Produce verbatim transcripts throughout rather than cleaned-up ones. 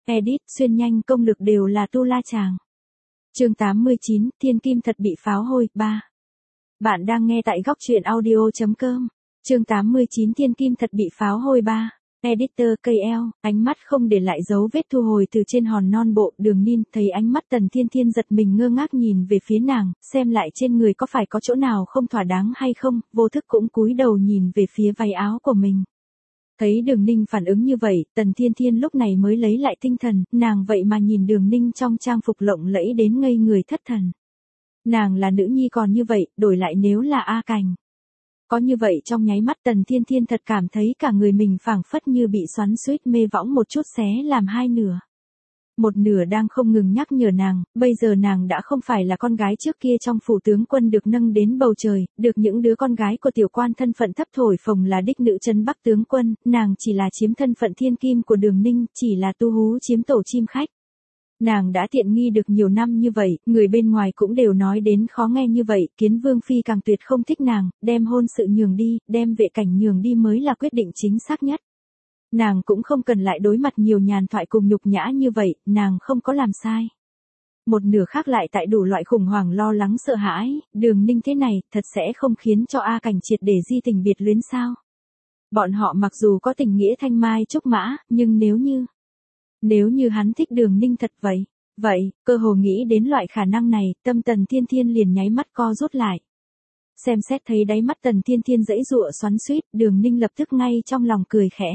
Edit, xuyên nhanh công lực đều là tu la chàng. Chương tám mươi chín, thiên kim thật bị pháo hôi, ba. Bạn đang nghe tại góc truyện audio chấm com. Chương tám mươi chín thiên kim thật bị pháo hôi ba. Editor ca lờ, ánh mắt không để lại dấu vết thu hồi từ trên hòn non bộ, Đường Ninh thấy ánh mắt Tần Thiên Thiên giật mình ngơ ngác nhìn về phía nàng, xem lại trên người có phải có chỗ nào không thỏa đáng hay không, vô thức cũng cúi đầu nhìn về phía váy áo của mình. Thấy Đường Ninh phản ứng như vậy, Tần Thiên Thiên lúc này mới lấy lại tinh thần, nàng vậy mà nhìn Đường Ninh trong trang phục lộng lẫy đến ngây người thất thần. Nàng là nữ nhi còn như vậy, đổi lại nếu là A Cành. Có như vậy trong nháy mắt Tần Thiên Thiên thật cảm thấy cả người mình phảng phất như bị xoắn xuýt mê võng một chút xé làm hai nửa. Một nửa đang không ngừng nhắc nhở nàng, bây giờ nàng đã không phải là con gái trước kia trong phủ tướng quân được nâng đến bầu trời, được những đứa con gái của tiểu quan thân phận thấp thổi phồng là đích nữ trấn Bắc tướng quân, nàng chỉ là chiếm thân phận thiên kim của Đường Ninh, chỉ là tu hú chiếm tổ chim khách. Nàng đã tiện nghi được nhiều năm như vậy, người bên ngoài cũng đều nói đến khó nghe như vậy, Kiến Vương Phi càng tuyệt không thích nàng, đem hôn sự nhường đi, đem vệ cảnh nhường đi mới là quyết định chính xác nhất. Nàng cũng không cần lại đối mặt nhiều nhàn thoại cùng nhục nhã như vậy, nàng không có làm sai. Một nửa khác lại tại đủ loại khủng hoảng lo lắng sợ hãi, Đường Ninh thế này, thật sẽ không khiến cho A Cảnh triệt để di tình biệt luyến sao. Bọn họ mặc dù có tình nghĩa thanh mai trúc mã, nhưng nếu như... Nếu như hắn thích Đường Ninh thật vậy, vậy, cơ hồ nghĩ đến loại khả năng này, tâm Tần Thiên Thiên liền nháy mắt co rút lại. Xem xét thấy đáy mắt Tần Thiên Thiên dãy dụa xoắn xuýt, Đường Ninh lập tức ngay trong lòng cười khẽ.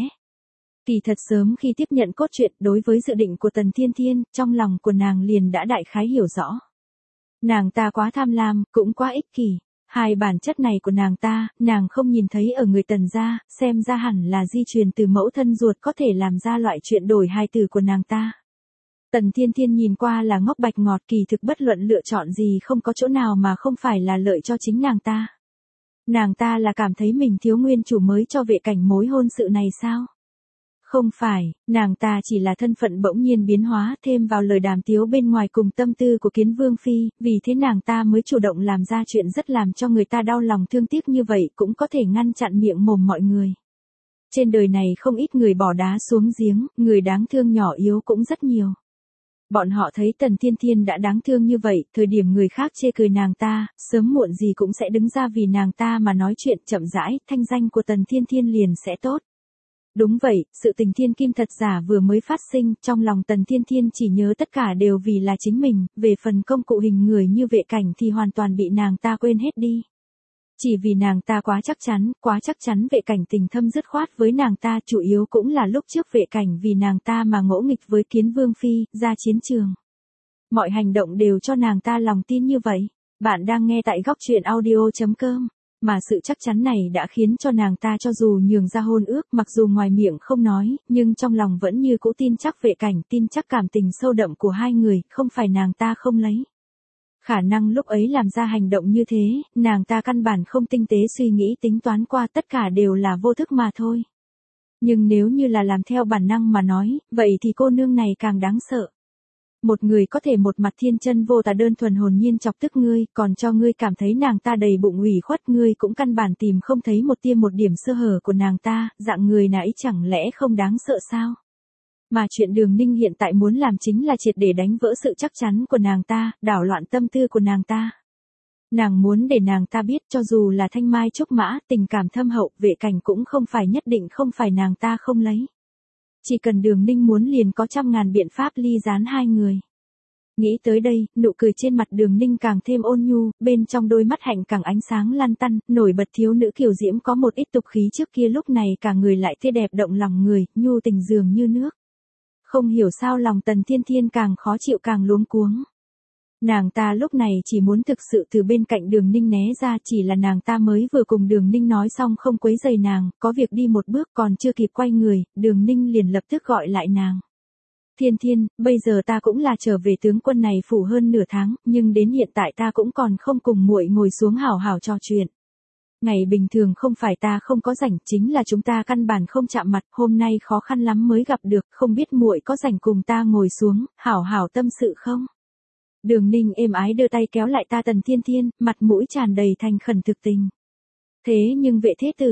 Kỳ thật sớm khi tiếp nhận cốt truyện đối với dự định của Tần Thiên Thiên, trong lòng của nàng liền đã đại khái hiểu rõ. Nàng ta quá tham lam, cũng quá ích kỷ. Hai bản chất này của nàng ta, nàng không nhìn thấy ở người Tần gia, xem ra hẳn là di truyền từ mẫu thân ruột có thể làm ra loại chuyện đổi hai từ của nàng ta. Tần Thiên Thiên nhìn qua là ngốc bạch ngọt, kỳ thực bất luận lựa chọn gì không có chỗ nào mà không phải là lợi cho chính nàng ta. Nàng ta là cảm thấy mình thiếu nguyên chủ mới cho vệ cảnh mối hôn sự này sao? Không phải, nàng ta chỉ là thân phận bỗng nhiên biến hóa thêm vào lời đàm tiếu bên ngoài cùng tâm tư của Kiến Vương Phi, vì thế nàng ta mới chủ động làm ra chuyện rất làm cho người ta đau lòng thương tiếc như vậy cũng có thể ngăn chặn miệng mồm mọi người. Trên đời này không ít người bỏ đá xuống giếng, người đáng thương nhỏ yếu cũng rất nhiều. Bọn họ thấy Tần Thiên Thiên đã đáng thương như vậy, thời điểm người khác chê cười nàng ta, sớm muộn gì cũng sẽ đứng ra vì nàng ta mà nói chuyện chậm rãi, thanh danh của Tần Thiên Thiên liền sẽ tốt. Đúng vậy, sự tình thiên kim thật giả vừa mới phát sinh, trong lòng Tần Thiên Thiên chỉ nhớ tất cả đều vì là chính mình, về phần công cụ hình người như vệ cảnh thì hoàn toàn bị nàng ta quên hết đi. Chỉ vì nàng ta quá chắc chắn, quá chắc chắn vệ cảnh tình thâm dứt khoát với nàng ta, chủ yếu cũng là lúc trước vệ cảnh vì nàng ta mà ngỗ nghịch với Kiến Vương Phi, ra chiến trường. Mọi hành động đều cho nàng ta lòng tin như vậy. Bạn đang nghe tại góc truyện audio chấm com. Mà sự chắc chắn này đã khiến cho nàng ta cho dù nhường ra hôn ước, mặc dù ngoài miệng không nói, nhưng trong lòng vẫn như cũ tin chắc vệ cảnh, tin chắc cảm tình sâu đậm của hai người, không phải nàng ta không lấy. Khả năng lúc ấy làm ra hành động như thế, nàng ta căn bản không tinh tế suy nghĩ tính toán qua, tất cả đều là vô thức mà thôi. Nhưng nếu như là làm theo bản năng mà nói, vậy thì cô nương này càng đáng sợ. Một người có thể một mặt thiên chân vô tà đơn thuần hồn nhiên chọc tức ngươi, còn cho ngươi cảm thấy nàng ta đầy bụng ủy khuất, ngươi cũng căn bản tìm không thấy một tia một điểm sơ hở của nàng ta, dạng người nãy chẳng lẽ không đáng sợ sao? Mà chuyện Đường Ninh hiện tại muốn làm chính là triệt để đánh vỡ sự chắc chắn của nàng ta, đảo loạn tâm tư của nàng ta. Nàng muốn để nàng ta biết cho dù là thanh mai trúc mã, tình cảm thâm hậu, vệ cảnh cũng không phải nhất định không phải nàng ta không lấy. Chỉ cần Đường Ninh muốn liền có trăm ngàn biện pháp ly gián hai người. Nghĩ tới đây, nụ cười trên mặt Đường Ninh càng thêm ôn nhu, bên trong đôi mắt hạnh càng ánh sáng lăn tăn, nổi bật thiếu nữ kiều diễm có một ít tục khí trước kia lúc này cả người lại tươi đẹp động lòng người, nhu tình dường như nước. Không hiểu sao lòng Tần Thiên Thiên càng khó chịu càng luống cuống. Nàng ta lúc này chỉ muốn thực sự từ bên cạnh Đường Ninh né ra, chỉ là nàng ta mới vừa cùng Đường Ninh nói xong không quấy rầy nàng, có việc đi một bước còn chưa kịp quay người, Đường Ninh liền lập tức gọi lại nàng. Thiên Thiên, bây giờ ta cũng là trở về tướng quân này phủ hơn nửa tháng, nhưng đến hiện tại ta cũng còn không cùng muội ngồi xuống hảo hảo trò chuyện. Ngày bình thường không phải ta không có rảnh, chính là chúng ta căn bản không chạm mặt, hôm nay khó khăn lắm mới gặp được, không biết muội có rảnh cùng ta ngồi xuống, hảo hảo tâm sự không? Đường Ninh êm ái đưa tay kéo lại ta Tần Thiên Thiên, mặt mũi tràn đầy thành khẩn thực tình. Thế nhưng vệ thế tử,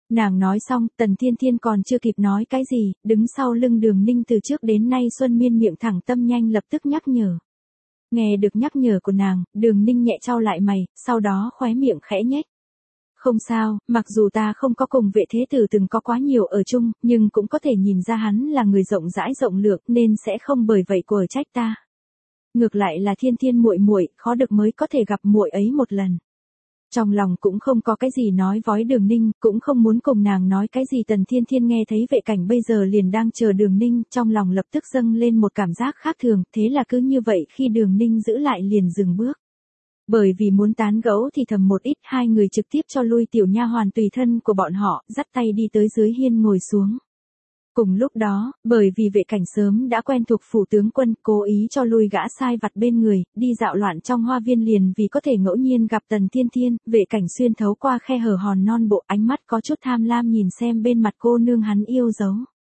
Nàng nói xong, Tần Thiên Thiên còn chưa kịp nói cái gì, đứng sau lưng Đường Ninh từ trước đến nay Xuân Miên miệng thẳng tâm nhanh lập tức nhắc nhở. Nghe được nhắc nhở của nàng, Đường Ninh nhẹ trao lại mày, sau đó khóe miệng khẽ nhếch. Không sao, mặc dù ta không có cùng vệ thế tử từng có quá nhiều ở chung, nhưng cũng có thể nhìn ra hắn là người rộng rãi rộng lượng nên sẽ không bởi vậy của trách ta. Ngược lại là Thiên Thiên muội muội, khó được mới có thể gặp muội ấy một lần. Trong lòng cũng không có cái gì nói vói Đường Ninh, cũng không muốn cùng nàng nói cái gì. Tần Thiên Thiên nghe thấy vệ cảnh bây giờ liền đang chờ Đường Ninh, trong lòng lập tức dâng lên một cảm giác khác thường, thế là cứ như vậy khi Đường Ninh giữ lại liền dừng bước. Bởi vì muốn tán gẫu thì thầm một ít, hai người trực tiếp cho lui tiểu nha hoàn tùy thân của bọn họ, dắt tay đi tới dưới hiên ngồi xuống. Cùng lúc đó, bởi vì vệ cảnh sớm đã quen thuộc phủ tướng quân, cố ý cho lui gã sai vặt bên người, đi dạo loạn trong hoa viên liền vì có thể ngẫu nhiên gặp Tần Thiên Thiên, vệ cảnh xuyên thấu qua khe hở hòn non bộ, ánh mắt có chút tham lam nhìn xem bên mặt cô nương hắn yêu dấu.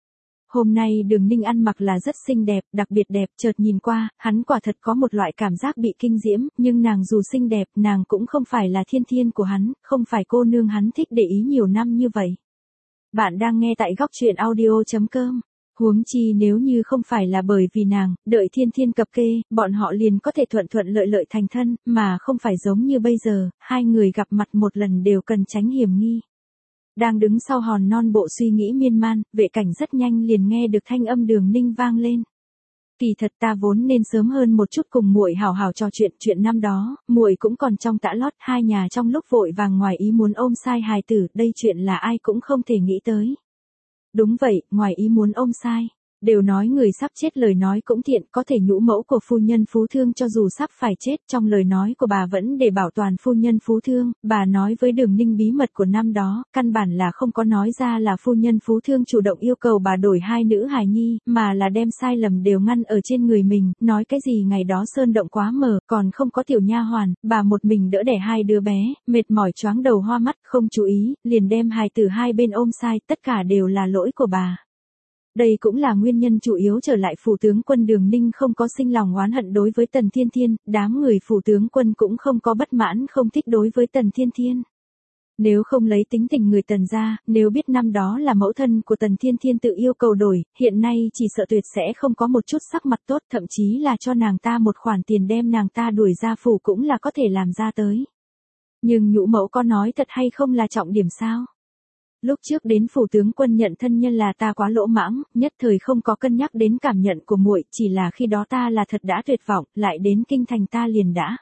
Hôm nay Đường Ninh ăn mặc là rất xinh đẹp, đặc biệt đẹp, chợt nhìn qua, hắn quả thật có một loại cảm giác bị kinh diễm, nhưng nàng dù xinh đẹp, nàng cũng không phải là Thiên Thiên của hắn, không phải cô nương hắn thích để ý nhiều năm như vậy. Bạn đang nghe tại góc truyện audio chấm com. Huống chi nếu như không phải là bởi vì nàng, đợi Thiên Thiên cập kê, bọn họ liền có thể thuận thuận lợi lợi thành thân, mà không phải giống như bây giờ, hai người gặp mặt một lần đều cần tránh hiểm nghi. Đang đứng sau hòn non bộ suy nghĩ miên man, vệ cảnh rất nhanh liền nghe được thanh âm Đường Ninh vang lên. Kỳ thật ta vốn nên sớm hơn một chút cùng muội hào hào trò chuyện, chuyện năm đó, muội cũng còn trong tã lót, hai nhà trong lúc vội vàng ngoài ý muốn ôm sai hài tử, đây chuyện là ai cũng không thể nghĩ tới. Đúng vậy, ngoài ý muốn ôm sai. Đều nói người sắp chết lời nói cũng thiện, có thể nhũ mẫu của phu nhân phú thương cho dù sắp phải chết, trong lời nói của bà vẫn để bảo toàn phu nhân phú thương. Bà nói với Đường Ninh bí mật của năm đó, căn bản là không có nói ra là phu nhân phú thương chủ động yêu cầu bà đổi hai nữ hài nhi, mà là đem sai lầm đều ngăn ở trên người mình, nói cái gì ngày đó sơn động quá mờ, còn không có tiểu nha hoàn, bà một mình đỡ đẻ hai đứa bé, mệt mỏi choáng đầu hoa mắt, không chú ý, liền đem hài tử hai bên ôm sai, tất cả đều là lỗi của bà. Đây cũng là nguyên nhân chủ yếu trở lại phủ tướng quân. Đường Ninh không có sinh lòng oán hận đối với Tần Thiên Thiên, đám người phủ tướng quân cũng không có bất mãn không thích đối với Tần Thiên Thiên. Nếu không lấy tính tình người Tần ra, nếu biết năm đó là mẫu thân của Tần Thiên Thiên tự yêu cầu đổi, hiện nay chỉ sợ tuyệt sẽ không có một chút sắc mặt tốt, thậm chí là cho nàng ta một khoản tiền đem nàng ta đuổi ra phủ cũng là có thể làm ra tới. Nhưng nhũ mẫu có nói thật hay không là trọng điểm sao? Lúc trước đến phủ tướng quân nhận thân nhân là ta quá lỗ mãng, nhất thời không có cân nhắc đến cảm nhận của muội, chỉ là khi đó ta là thật đã tuyệt vọng, lại đến kinh thành ta liền đã.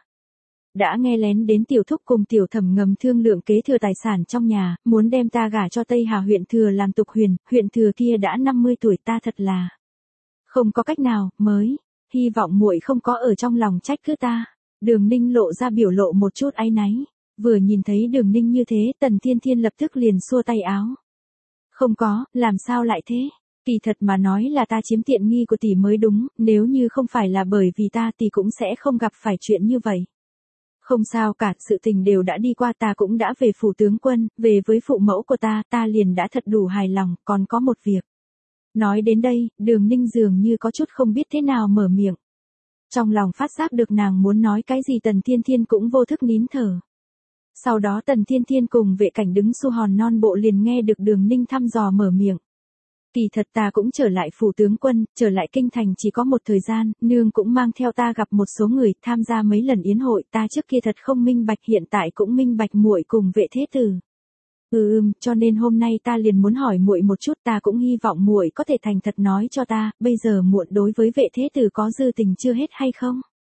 Đã nghe lén đến tiểu thúc cùng tiểu thẩm ngầm thương lượng kế thừa tài sản trong nhà, muốn đem ta gả cho Tây Hà huyện thừa làm tục huyền, huyện thừa kia đã năm mươi tuổi, ta thật là không có cách nào, mới hy vọng muội không có ở trong lòng trách cứ ta. Đường Ninh lộ ra biểu lộ một chút áy náy. Vừa nhìn thấy Đường Ninh như thế, Tần Thiên Thiên lập tức liền xua tay áo. Không có, làm sao lại thế? Kỳ thật mà nói là ta chiếm tiện nghi của tỷ mới đúng, nếu như không phải là bởi vì ta tỷ cũng sẽ không gặp phải chuyện như vậy. Không sao cả, sự tình đều đã đi qua, ta cũng đã về phủ tướng quân, về với phụ mẫu của ta, ta liền đã thật đủ hài lòng, còn có một việc. Nói đến đây, Đường Ninh dường như có chút không biết thế nào mở miệng. Trong lòng phát giác được nàng muốn nói cái gì, Tần Thiên Thiên cũng vô thức nín thở. Sau đó Tần Thiên Thiên cùng vệ cảnh đứng su hòn non bộ liền nghe được Đường Ninh thăm dò mở miệng. Kỳ thật ta cũng trở lại phủ tướng quân, trở lại kinh thành chỉ có một thời gian, nương cũng mang theo ta gặp một số người, tham gia mấy lần yến hội, ta trước kia thật không minh bạch, hiện tại cũng minh bạch muội cùng vệ thế tử. Ừ ừm, cho nên hôm nay ta liền muốn hỏi muội một chút, ta cũng hy vọng muội có thể thành thật nói cho ta, bây giờ muội đối với vệ thế tử có dư tình chưa hết hay không?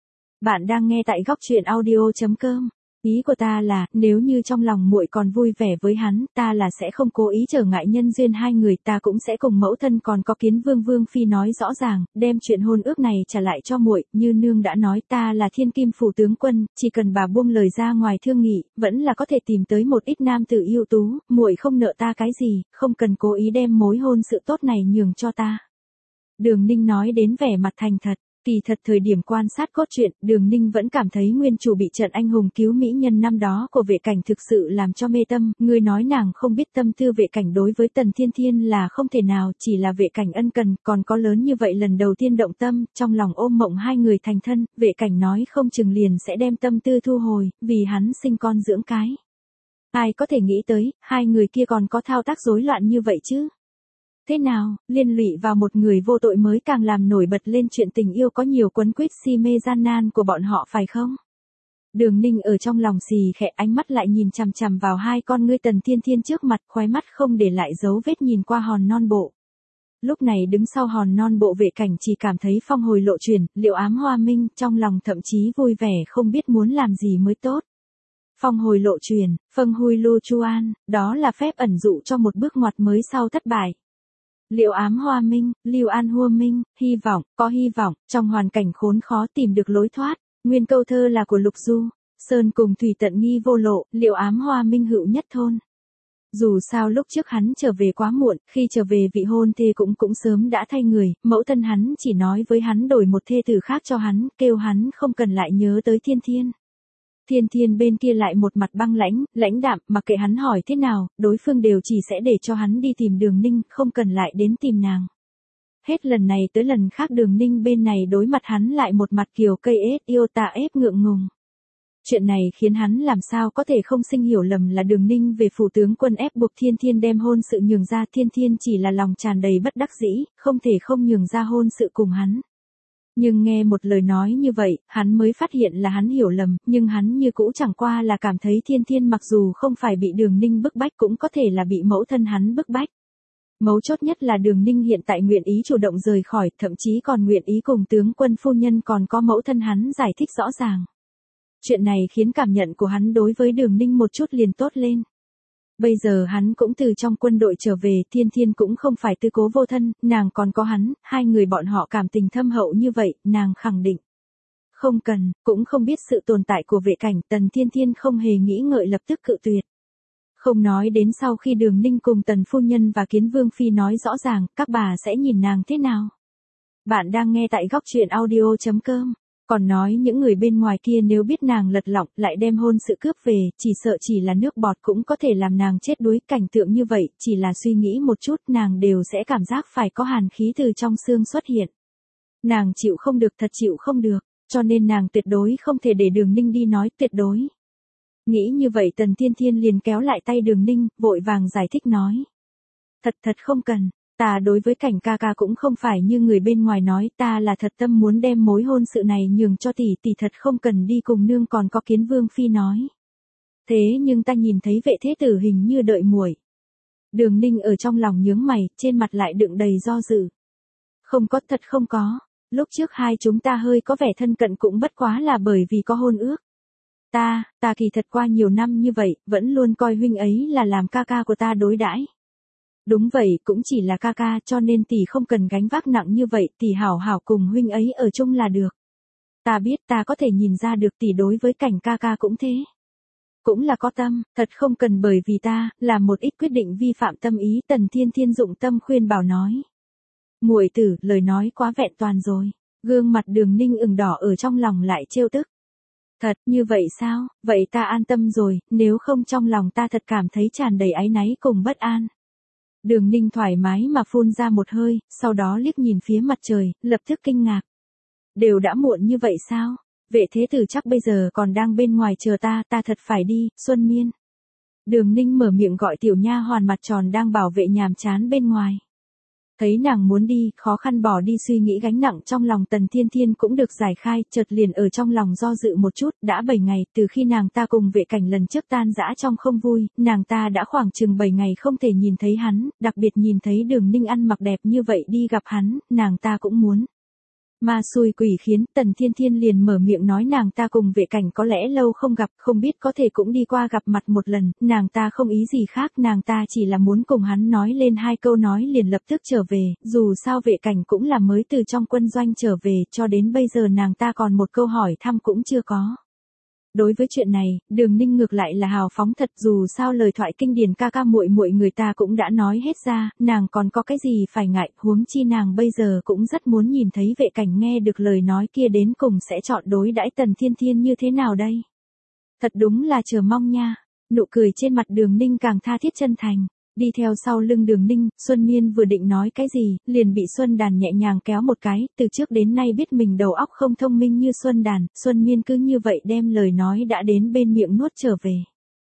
Bạn đang nghe tại góc truyện audio chấm com. Ý của ta là, nếu như trong lòng muội còn vui vẻ với hắn, ta là sẽ không cố ý trở ngại nhân duyên hai người, ta cũng sẽ cùng mẫu thân còn có Kiến Vương Vương phi nói rõ ràng, đem chuyện hôn ước này trả lại cho muội, như nương đã nói, ta là thiên kim phủ tướng quân, chỉ cần bà buông lời ra ngoài thương nghị, vẫn là có thể tìm tới một ít nam tử ưu tú, muội không nợ ta cái gì, không cần cố ý đem mối hôn sự tốt này nhường cho ta. Đường Ninh nói đến vẻ mặt thành thật. Kỳ thật thời điểm quan sát cốt truyện, Đường Ninh vẫn cảm thấy nguyên chủ bị trận anh hùng cứu mỹ nhân năm đó của vệ cảnh thực sự làm cho mê tâm, người nói nàng không biết tâm tư vệ cảnh đối với Tần Thiên Thiên là không thể nào, chỉ là vệ cảnh ân cần, còn có lớn như vậy lần đầu tiên động tâm, trong lòng ôm mộng hai người thành thân, vệ cảnh nói không chừng liền sẽ đem tâm tư thu hồi, vì hắn sinh con dưỡng cái. Ai có thể nghĩ tới, hai người kia còn có thao tác rối loạn như vậy chứ? Thế nào, liên lụy vào một người vô tội mới càng làm nổi bật lên chuyện tình yêu có nhiều quấn quýt si mê gian nan của bọn họ phải không? Đường Ninh ở trong lòng xì khẽ, ánh mắt lại nhìn chằm chằm vào hai con ngươi Tần Thiên Thiên trước mặt, khóe mắt không để lại dấu vết nhìn qua hòn non bộ. Lúc này đứng sau hòn non bộ Vệ Cảnh chỉ cảm thấy phong hồi lộ chuyển, Liệu Ám Hoa Minh, trong lòng thậm chí vui vẻ không biết muốn làm gì mới tốt. Phong hồi lộ truyền, Phâng Hui Lu Chuan, đó là phép ẩn dụ cho một bước ngoặt mới sau thất bại. Liệu Ám Hoa Minh, Lưu An Hua Minh, hy vọng, có hy vọng, trong hoàn cảnh khốn khó tìm được lối thoát. Nguyên câu thơ là của Lục Du, Sơn cùng thủy tận nghi vô lộ, Liệu Ám Hoa Minh hữu nhất thôn. Dù sao lúc trước hắn trở về quá muộn, khi trở về vị hôn thê cũng cũng sớm đã thay người, mẫu thân hắn chỉ nói với hắn đổi một thê tử khác cho hắn, kêu hắn không cần lại nhớ tới Thiên Thiên. Thiên Thiên bên kia lại một mặt băng lãnh, lãnh đạm, mặc kệ hắn hỏi thế nào, đối phương đều chỉ sẽ để cho hắn đi tìm Đường Ninh, không cần lại đến tìm nàng. Hết lần này tới lần khác Đường Ninh bên này đối mặt hắn lại một mặt kiều cây ết yêu tà ép ngượng ngùng. Chuyện này khiến hắn làm sao có thể không sinh hiểu lầm là Đường Ninh về phủ tướng quân ép buộc Thiên Thiên đem hôn sự nhường ra, Thiên Thiên chỉ là lòng tràn đầy bất đắc dĩ, không thể không nhường ra hôn sự cùng hắn. Nhưng nghe một lời nói như vậy, hắn mới phát hiện là hắn hiểu lầm, nhưng hắn như cũ chẳng qua là cảm thấy Thiên Thiên mặc dù không phải bị Đường Ninh bức bách cũng có thể là bị mẫu thân hắn bức bách. Mấu chốt nhất là Đường Ninh hiện tại nguyện ý chủ động rời khỏi, thậm chí còn nguyện ý cùng tướng quân phu nhân còn có mẫu thân hắn giải thích rõ ràng. Chuyện này khiến cảm nhận của hắn đối với Đường Ninh một chút liền tốt lên. Bây giờ hắn cũng từ trong quân đội trở về, Thiên Thiên cũng không phải tư cố vô thân, nàng còn có hắn, hai người bọn họ cảm tình thâm hậu như vậy, nàng khẳng định. Không cần, cũng không biết sự tồn tại của Vệ Cảnh, Tần Thiên Thiên không hề nghĩ ngợi lập tức cự tuyệt. Không nói đến sau khi Đường Ninh cùng Tần Phu Nhân và Kiến Vương Phi nói rõ ràng, các bà sẽ nhìn nàng thế nào. Bạn đang nghe tại góc truyện audio chấm com. Còn nói những người bên ngoài kia nếu biết nàng lật lọng lại đem hôn sự cướp về, chỉ sợ chỉ là nước bọt cũng có thể làm nàng chết đuối. Cảnh tượng như vậy, chỉ là suy nghĩ một chút nàng đều sẽ cảm giác phải có hàn khí từ trong xương xuất hiện. Nàng chịu không được, thật chịu không được, cho nên nàng tuyệt đối không thể để Đường Ninh đi nói, tuyệt đối. Nghĩ như vậy Tần Thiên Thiên liền kéo lại tay Đường Ninh, vội vàng giải thích nói. Thật thật không cần. Ta đối với Cảnh ca ca cũng không phải như người bên ngoài nói, ta là thật tâm muốn đem mối hôn sự này nhường cho tỷ, tỷ thật không cần đi cùng nương, còn có Kiến Vương Phi nói. Thế nhưng ta nhìn thấy Vệ thế tử hình như đợi muội. Đường Ninh ở trong lòng nhướng mày, trên mặt lại đựng đầy do dự. Không có, thật không có, lúc trước hai chúng ta hơi có vẻ thân cận cũng bất quá là bởi vì có hôn ước. Ta, ta kỳ thật qua nhiều năm như vậy, vẫn luôn coi huynh ấy là làm ca ca của ta đối đãi. Đúng vậy, cũng chỉ là ca ca, cho nên tỷ không cần gánh vác nặng như vậy, tỷ hảo hảo cùng huynh ấy ở chung là được. Ta biết, ta có thể nhìn ra được tỷ đối với Cảnh ca ca cũng thế. Cũng là có tâm, thật không cần bởi vì ta, làm một ít quyết định vi phạm tâm ý. Tần Thiên Thiên dụng tâm khuyên bảo nói. Muội tử, lời nói quá vẹn toàn rồi. Gương mặt Đường Ninh ửng đỏ ở trong lòng lại trêu tức. Thật, như vậy sao, vậy ta an tâm rồi, nếu không trong lòng ta thật cảm thấy tràn đầy áy náy cùng bất an. Đường Ninh thoải mái mà phun ra một hơi, sau đó liếc nhìn phía mặt trời, lập tức kinh ngạc. Đều đã muộn như vậy sao? Vệ thế tử chắc bây giờ còn đang bên ngoài chờ ta, ta thật phải đi, Xuân Miên. Đường Ninh mở miệng gọi tiểu nha hoàn mặt tròn đang bảo vệ nhàm chán bên ngoài. Thấy nàng muốn đi, khó khăn bỏ đi suy nghĩ gánh nặng trong lòng Tần Thiên Thiên cũng được giải khai, chợt liền ở trong lòng do dự một chút, đã bảy ngày, từ khi nàng ta cùng Vệ Cảnh lần trước tan rã trong không vui, nàng ta đã khoảng chừng bảy ngày không thể nhìn thấy hắn, đặc biệt nhìn thấy Đường Ninh ăn mặc đẹp như vậy đi gặp hắn, nàng ta cũng muốn. Ma xui quỷ khiến, Tần Thiên Thiên liền mở miệng nói nàng ta cùng Vệ Cảnh có lẽ lâu không gặp, không biết có thể cũng đi qua gặp mặt một lần, nàng ta không ý gì khác, nàng ta chỉ là muốn cùng hắn nói lên hai câu nói liền lập tức trở về, dù sao Vệ Cảnh cũng là mới từ trong quân doanh trở về, cho đến bây giờ nàng ta còn một câu hỏi thăm cũng chưa có. Đối với chuyện này, Đường Ninh ngược lại là hào phóng thật, dù sao lời thoại kinh điển ca ca muội muội người ta cũng đã nói hết ra, nàng còn có cái gì phải ngại, huống chi nàng bây giờ cũng rất muốn nhìn thấy Vệ Cảnh nghe được lời nói kia đến cùng sẽ chọn đối đãi Tần Thiên Thiên như thế nào đây. Thật đúng là chờ mong nha, nụ cười trên mặt Đường Ninh càng tha thiết chân thành. Đi theo sau lưng Đường Ninh, Xuân Miên vừa định nói cái gì, liền bị Xuân Đàn nhẹ nhàng kéo một cái, từ trước đến nay biết mình đầu óc không thông minh như Xuân Đàn, Xuân Miên cứ như vậy đem lời nói đã đến bên miệng nuốt trở về.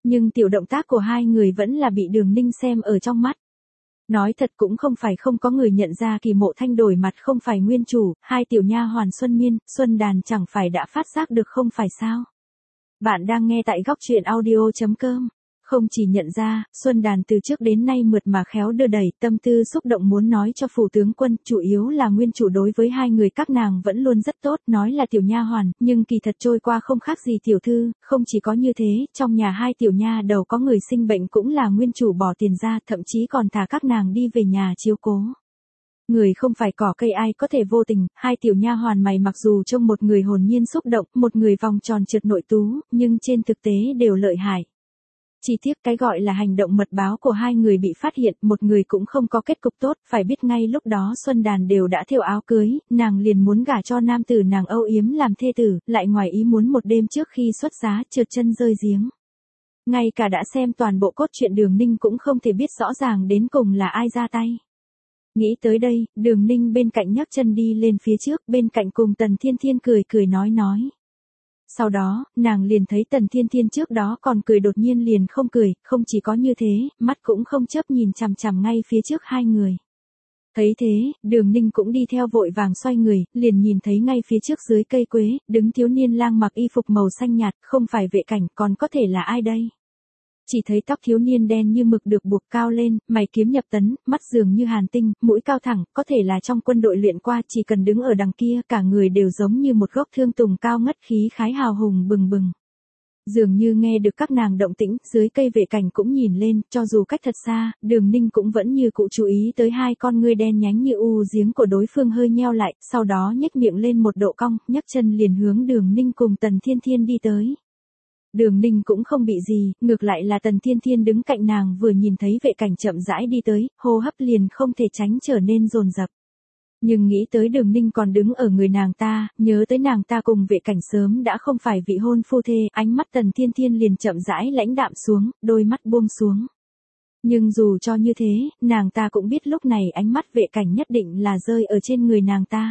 Nhưng tiểu động tác của hai người vẫn là bị Đường Ninh xem ở trong mắt. Nói thật cũng không phải không có người nhận ra Kỳ Mộ Thanh đổi mặt không phải nguyên chủ, hai tiểu nha hoàn Xuân Miên, Xuân Đàn chẳng phải đã phát giác được không phải sao. Bạn đang nghe tại góc truyện audio.com. Không chỉ nhận ra, Xuân Đàn từ trước đến nay mượt mà khéo đưa đẩy, tâm tư xúc động muốn nói cho phủ tướng quân, chủ yếu là nguyên chủ đối với hai người các nàng vẫn luôn rất tốt, nói là tiểu nha hoàn, nhưng kỳ thật trôi qua không khác gì tiểu thư, không chỉ có như thế, trong nhà hai tiểu nha đầu có người sinh bệnh cũng là nguyên chủ bỏ tiền ra, thậm chí còn thả các nàng đi về nhà chiếu cố. Người không phải cỏ cây ai có thể vô tình, hai tiểu nha hoàn mày mặc dù trông một người hồn nhiên xúc động, một người vòng tròn trượt nội tú, nhưng trên thực tế đều lợi hại. Chỉ tiếc cái gọi là hành động mật báo của hai người bị phát hiện, một người cũng không có kết cục tốt, phải biết ngay lúc đó Xuân Đàn đều đã thêu áo cưới, nàng liền muốn gả cho nam tử nàng âu yếm làm thê tử, lại ngoài ý muốn một đêm trước khi xuất giá trượt chân rơi giếng. Ngay cả đã xem toàn bộ cốt truyện Đường Ninh cũng không thể biết rõ ràng đến cùng là ai ra tay. Nghĩ tới đây, Đường Ninh bên cạnh nhấc chân đi lên phía trước, bên cạnh cùng Tần Thiên Thiên cười cười nói nói. Sau đó, nàng liền thấy Tần Thiên Thiên trước đó còn cười đột nhiên liền không cười, không chỉ có như thế, mắt cũng không chớp nhìn chằm chằm ngay phía trước hai người. Thấy thế, Đường Ninh cũng đi theo vội vàng xoay người, liền nhìn thấy ngay phía trước dưới cây quế, đứng thiếu niên lang mặc y phục màu xanh nhạt, không phải Vệ Cảnh, còn có thể là ai đây? Chỉ thấy tóc thiếu niên đen như mực được buộc cao lên, mày kiếm nhập tấn, mắt dường như hàn tinh, mũi cao thẳng, có thể là trong quân đội luyện qua, chỉ cần đứng ở đằng kia, cả người đều giống như một gốc thương tùng cao ngất khí khái hào hùng bừng bừng. Dường như nghe được các nàng động tĩnh, dưới cây Vệ Cảnh cũng nhìn lên, cho dù cách thật xa, Đường Ninh cũng vẫn như cụ chú ý tới hai con ngươi đen nhánh như u giếng của đối phương hơi nheo lại, sau đó nhếch miệng lên một độ cong, nhấc chân liền hướng Đường Ninh cùng Tần Thiên Thiên đi tới. Đường Ninh cũng không bị gì, ngược lại là Tần Thiên Thiên đứng cạnh nàng vừa nhìn thấy Vệ Cảnh chậm rãi đi tới, hô hấp liền không thể tránh trở nên dồn dập. Nhưng nghĩ tới Đường Ninh còn đứng ở người nàng ta, nhớ tới nàng ta cùng Vệ Cảnh sớm đã không phải vị hôn phu thê, ánh mắt Tần Thiên Thiên liền chậm rãi lãnh đạm xuống, đôi mắt buông xuống. Nhưng dù cho như thế, nàng ta cũng biết lúc này ánh mắt Vệ Cảnh nhất định là rơi ở trên người nàng ta.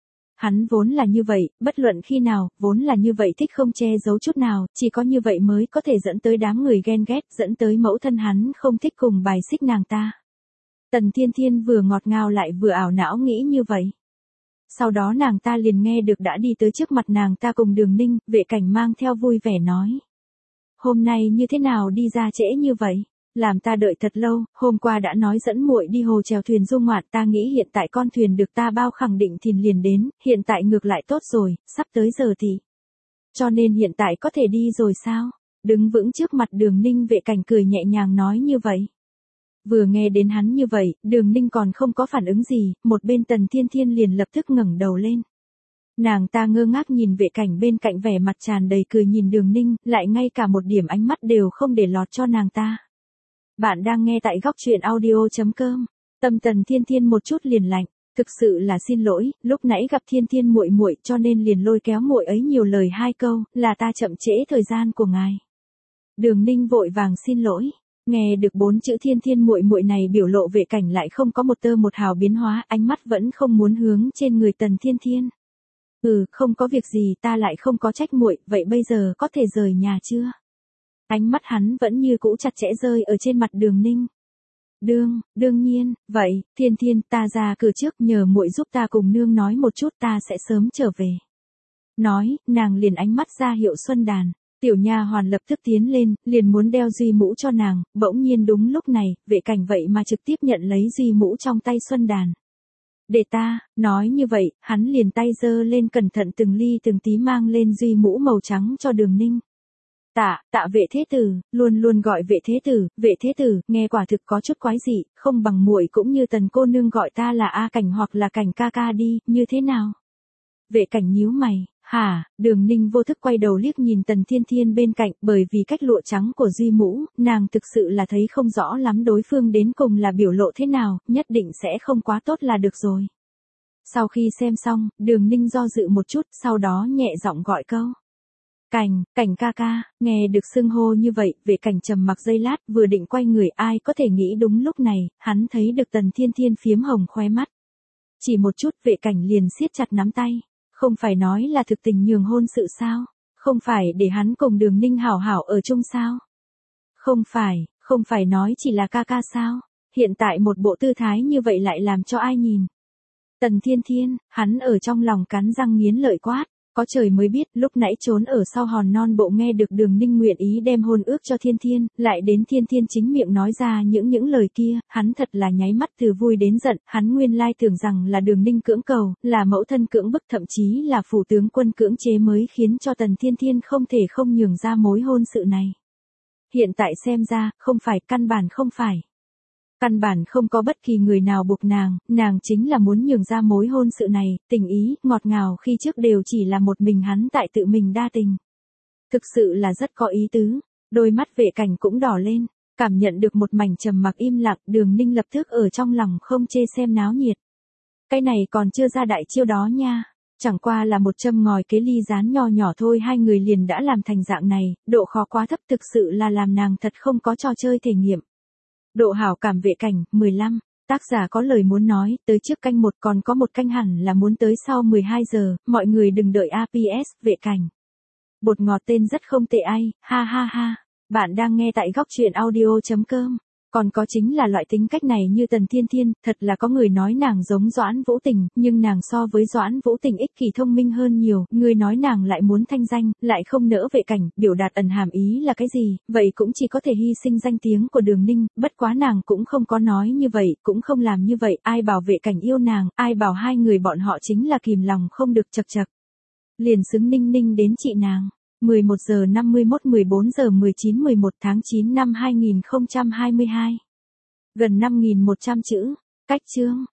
Hắn vốn là như vậy, bất luận khi nào, vốn là như vậy thích không che giấu chút nào, chỉ có như vậy mới có thể dẫn tới đám người ghen ghét, dẫn tới mẫu thân hắn không thích cùng bài xích nàng ta. Tần Thiên Thiên vừa ngọt ngào lại vừa ảo não nghĩ như vậy. Sau đó nàng ta liền nghe được đã đi tới trước mặt nàng ta cùng Đường Ninh, Vệ Cảnh mang theo vui vẻ nói. Hôm nay như thế nào đi ra trễ như vậy? Làm ta đợi thật lâu, hôm qua đã nói dẫn muội đi hồ chèo thuyền du ngoạn, ta nghĩ hiện tại con thuyền được ta bao khẳng định thìn liền đến, hiện tại ngược lại tốt rồi, sắp tới giờ thì. Cho nên hiện tại có thể đi rồi sao? Đứng vững trước mặt Đường Ninh, Vệ Cảnh cười nhẹ nhàng nói như vậy. Vừa nghe đến hắn như vậy, Đường Ninh còn không có phản ứng gì, một bên Tần Thiên Thiên liền lập tức ngẩng đầu lên. Nàng ta ngơ ngác nhìn Vệ Cảnh bên cạnh vẻ mặt tràn đầy cười nhìn Đường Ninh, lại ngay cả một điểm ánh mắt đều không để lọt cho nàng ta. Bạn đang nghe tại góc truyện audio.com. Tâm Tần Thiên Thiên một chút liền lạnh, thực sự là xin lỗi, lúc nãy gặp Thiên Thiên muội muội cho nên liền lôi kéo muội ấy nhiều lời hai câu, là ta chậm trễ thời gian của ngài. Đường Ninh vội vàng xin lỗi, nghe được bốn chữ Thiên Thiên muội muội này biểu lộ Vệ Cảnh lại không có một tơ một hào biến hóa, ánh mắt vẫn không muốn hướng trên người Tần Thiên Thiên. Ừ, không có việc gì, ta lại không có trách muội, vậy bây giờ có thể rời nhà chưa? Ánh mắt hắn vẫn như cũ chặt chẽ rơi ở trên mặt Đường Ninh. Đương, đương nhiên, vậy, Thiên Thiên, ta ra cửa trước, nhờ muội giúp ta cùng nương nói một chút, ta sẽ sớm trở về. Nói, nàng liền ánh mắt ra hiệu Xuân Đàn. Tiểu nha hoàn lập tức tiến lên, liền muốn đeo duy mũ cho nàng, bỗng nhiên đúng lúc này, Vệ Cảnh vậy mà trực tiếp nhận lấy duy mũ trong tay Xuân Đàn. Để ta, nói như vậy, hắn liền tay giơ lên cẩn thận từng ly từng tí mang lên duy mũ màu trắng cho Đường Ninh. Tạ, tạ Vệ thế tử, luôn luôn gọi Vệ thế tử, Vệ thế tử, nghe quả thực có chút quái dị, không bằng muội cũng như Tần cô nương gọi ta là A Cảnh hoặc là Cảnh ca ca đi, như thế nào? Vệ Cảnh nhíu mày, hả? Đường Ninh vô thức quay đầu liếc nhìn Tần Thiên Thiên bên cạnh, bởi vì cách lụa trắng của duy mũ, nàng thực sự là thấy không rõ lắm đối phương đến cùng là biểu lộ thế nào, nhất định sẽ không quá tốt là được rồi. Sau khi xem xong, Đường Ninh do dự một chút, sau đó nhẹ giọng gọi câu. Cảnh, Cảnh ca ca, nghe được xưng hô như vậy, Vệ Cảnh trầm mặc giây lát, vừa định quay người, ai có thể nghĩ đúng lúc này, hắn thấy được Tần Thiên Thiên phiếm hồng khóe mắt. Chỉ một chút, Vệ Cảnh liền siết chặt nắm tay, không phải nói là thực tình nhường hôn sự sao, không phải để hắn cùng Đường Ninh hảo hảo ở chung sao. Không phải, không phải nói chỉ là ca ca sao? Hiện tại một bộ tư thái như vậy lại làm cho ai nhìn? Tần Thiên Thiên, hắn ở trong lòng cắn răng nghiến lợi quát. Có trời mới biết, lúc nãy trốn ở sau hòn non bộ nghe được Đường Ninh nguyện ý đem hôn ước cho Thiên Thiên, lại đến Thiên Thiên chính miệng nói ra những những lời kia, hắn thật là nháy mắt từ vui đến giận, hắn nguyên lai tưởng rằng là Đường Ninh cưỡng cầu, là mẫu thân cưỡng bức, thậm chí là phủ tướng quân cưỡng chế mới khiến cho Tần Thiên Thiên không thể không nhường ra mối hôn sự này. Hiện tại xem ra, không phải, căn bản không phải. Căn bản không có bất kỳ người nào buộc nàng, nàng chính là muốn nhường ra mối hôn sự này, tình ý, ngọt ngào khi trước đều chỉ là một mình hắn tại tự mình đa tình. Thực sự là rất có ý tứ, đôi mắt Vệ Cảnh cũng đỏ lên, cảm nhận được một mảnh trầm mặc im lặng, Đường Ninh lập tức ở trong lòng không chê xem náo nhiệt. Cái này còn chưa ra đại chiêu đó nha, chẳng qua là một châm ngòi kế ly rán nho nhỏ thôi, hai người liền đã làm thành dạng này, độ khó quá thấp, thực sự là làm nàng thật không có trò chơi thể nghiệm. Độ hảo cảm Vệ Cảnh, mười lăm, tác giả có lời muốn nói, tới trước canh một còn có một canh hẳn là muốn tới sau mười hai giờ, mọi người đừng đợi a pê ét, Vệ Cảnh. Bột ngọt tên rất không tệ ai, ha ha ha, bạn đang nghe tại góc truyện audio chấm com. Còn có chính là loại tính cách này như Tần Thiên Thiên, thật là có người nói nàng giống Doãn Vũ Tình, nhưng nàng so với Doãn Vũ Tình ích kỷ thông minh hơn nhiều, người nói nàng lại muốn thanh danh, lại không nỡ Vệ Cảnh, biểu đạt ẩn hàm ý là cái gì, vậy cũng chỉ có thể hy sinh danh tiếng của Đường Ninh, bất quá nàng cũng không có nói như vậy, cũng không làm như vậy, ai bảo Vệ Cảnh yêu nàng, ai bảo hai người bọn họ chính là kìm lòng không được chật chật. Liền xứng Ninh Ninh đến chị nàng. mười một giờ năm mươi mốt mười bốn giờ mười chín mười một tháng chín năm hai nghìn không trăm hai mươi hai. Gần năm nghìn một trăm chữ. Cách chương.